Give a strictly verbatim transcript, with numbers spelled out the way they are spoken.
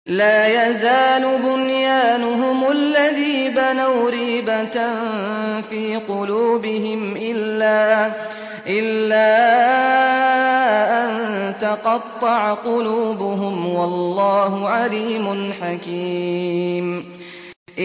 لا يزال بنيانهم الذي بنوا ريبة في قلوبهم إلا, إلا أن تقطع قلوبهم والله عليم حكيم